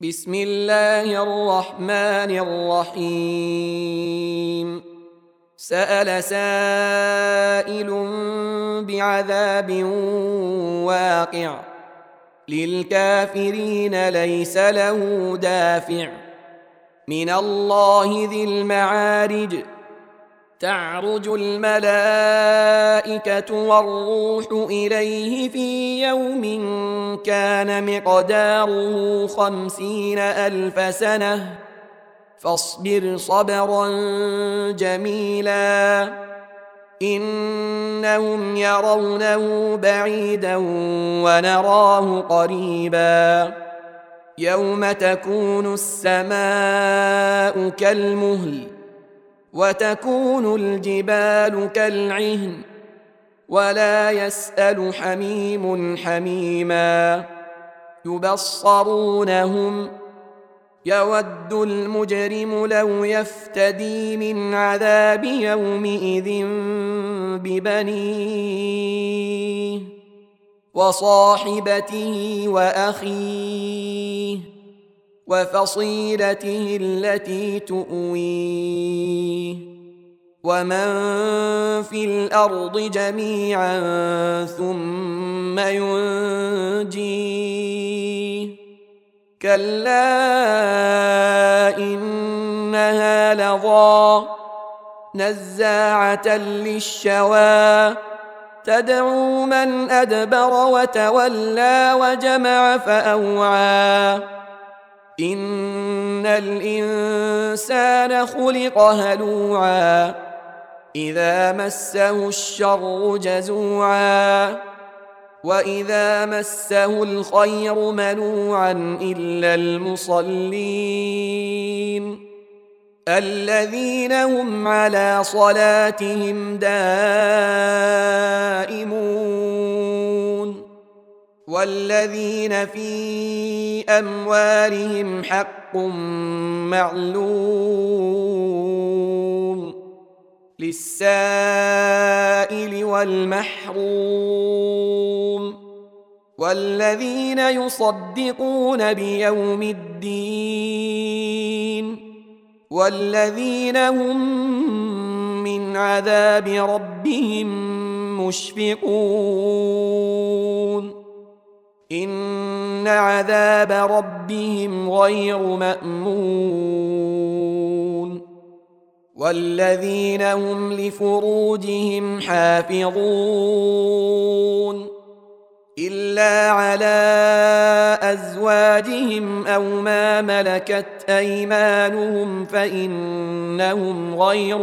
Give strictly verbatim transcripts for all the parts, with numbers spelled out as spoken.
بسم الله الرحمن الرحيم سأل سائل بعذاب واقع للكافرين ليس له دافع من الله ذي المعارج تعرج الملائكة والروح إليه في يوم كان مقداره خمسين ألف سنة فاصبر صبرا جميلا إنهم يرونه بعيدا ونراه قريبا يوم تكون السماء كالمهل وتكون الجبال كالعهن ولا يسأل حميم حميما يبصرونهم يود المجرم لو يفتدي من عذاب يومئذ ببنيه وصاحبته وأخيه وفصيلته التي تؤويه ومن في الأرض جميعا ثم ينجيه كلا إنها لظى نزاعة للشوى تدعو من أدبر وتولى وجمع فأوعى إن الإنسان خلق هلوعا إذا مسه الشر جزوعا وإذا مسه الخير منوعا إلا المصلين الذين هم على صلاتهم دائمون والذين في أموالهم حق معلوم للسائل والمحروم والذين يصدقون بيوم الدين والذين هم من عذاب ربهم مشفقون إن عذاب ربهم غير مأمون والذين هم لفروجهم حافظون إلا على أزواجهم أو ما ملكت أيمانهم فإنهم غير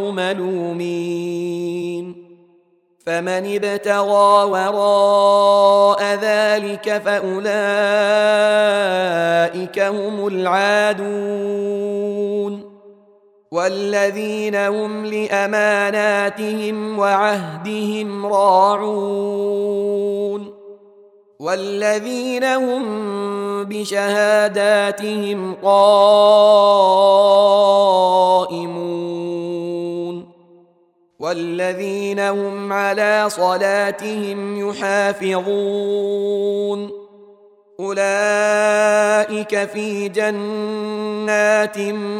ملومين فمن ابتغى وراء ذلك فأولئك هم العادون والذين هم لأماناتهم وعهدهم راعون والذين هم بشهاداتهم قائمون والذين هم على صلاتهم يحافظون أولئك في جنات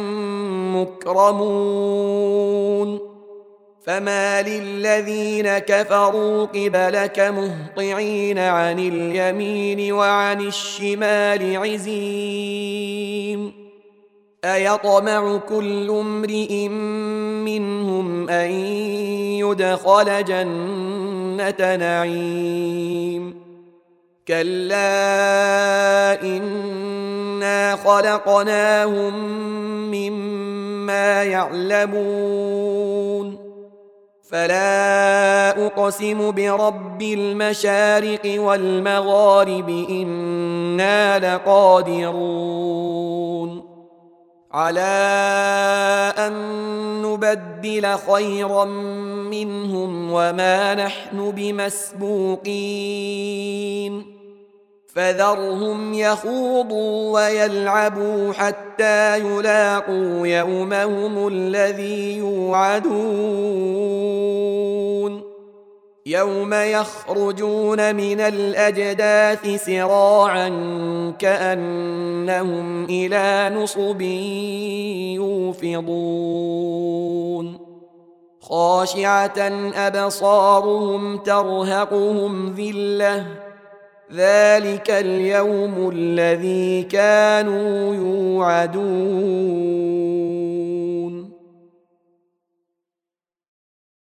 مكرمون فما للذين كفروا قبلك مهطعين عن اليمين وعن الشمال عزين أيطمع كل امرئ منهم أن يدخل جنة نعيم كلا إنا خلقناهم مما يعلمون فلا أقسم برب المشارق والمغارب إنا لقادرون على أن نبدل خيرا منهم وما نحن بمسبوقين فذرهم يخوضوا ويلعبوا حتى يلاقوا يومهم الذي يوعدون يوم يخرجون من الأجداث سراعا كأنهم إلى نصب يوفضون خاشعة أبصارهم ترهقهم ذلة ذلك اليوم الذي كانوا يوعدون